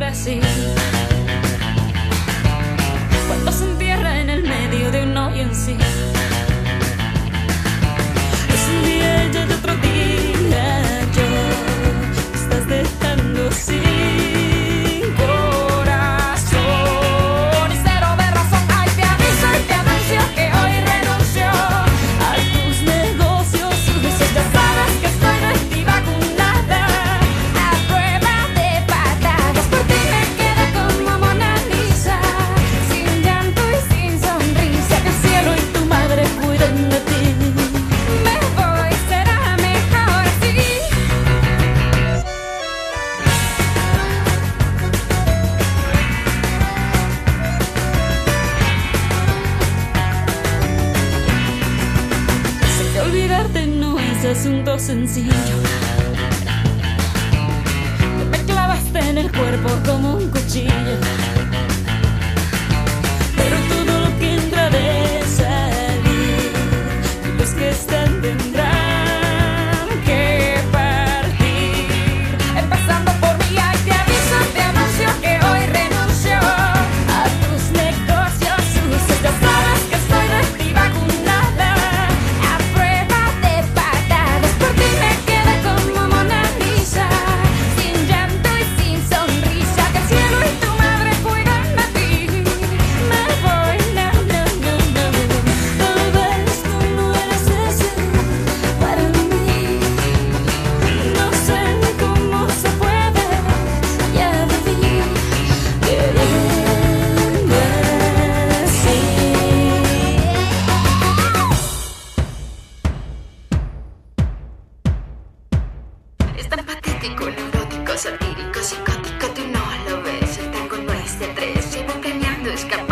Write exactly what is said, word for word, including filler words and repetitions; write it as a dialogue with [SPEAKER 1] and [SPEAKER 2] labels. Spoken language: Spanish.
[SPEAKER 1] Brasil, cuando se entierra en el medio de un hoyo en sí. Es un día y el otro día yo me estás dejando sin corazón y cero de razón. Ay, te aviso y te anuncio que hoy renuncio a tus negocios sucios. Ya sabes que estoy de ti vacunada a prueba de patadas. Por ti me quedé como Mona Lisa, sin llanto y sin sonrisa. Que el cielo y tu madre cuiden de ti. Me voy, será mejor así. Sé que olvidarte no es asunto sencillo. Te me clavaste en el cuerpo como un cuchillo. Pero todo lo que entra de salir, los que están tendrán que partir. Empezando por mí, ay, te aviso, te anuncio que hoy renuncio a tus negocios sucios. Ya sabes que estoy de ti vacunada a prueba de patadas. Por ti me quedé como Mona Lisa, sin llanto y sin sonrisa. Que el cielo y tu madre cuidan de ti. Me voy, no, no, no, no. Tal vez tú no eres ese para mí. No sé cómo se puede ya vivir queriendo así. Es tan patético, neurótico, satírico, psicótico, tú no lo ves. El tango no es de tres, llevo planeando escapar.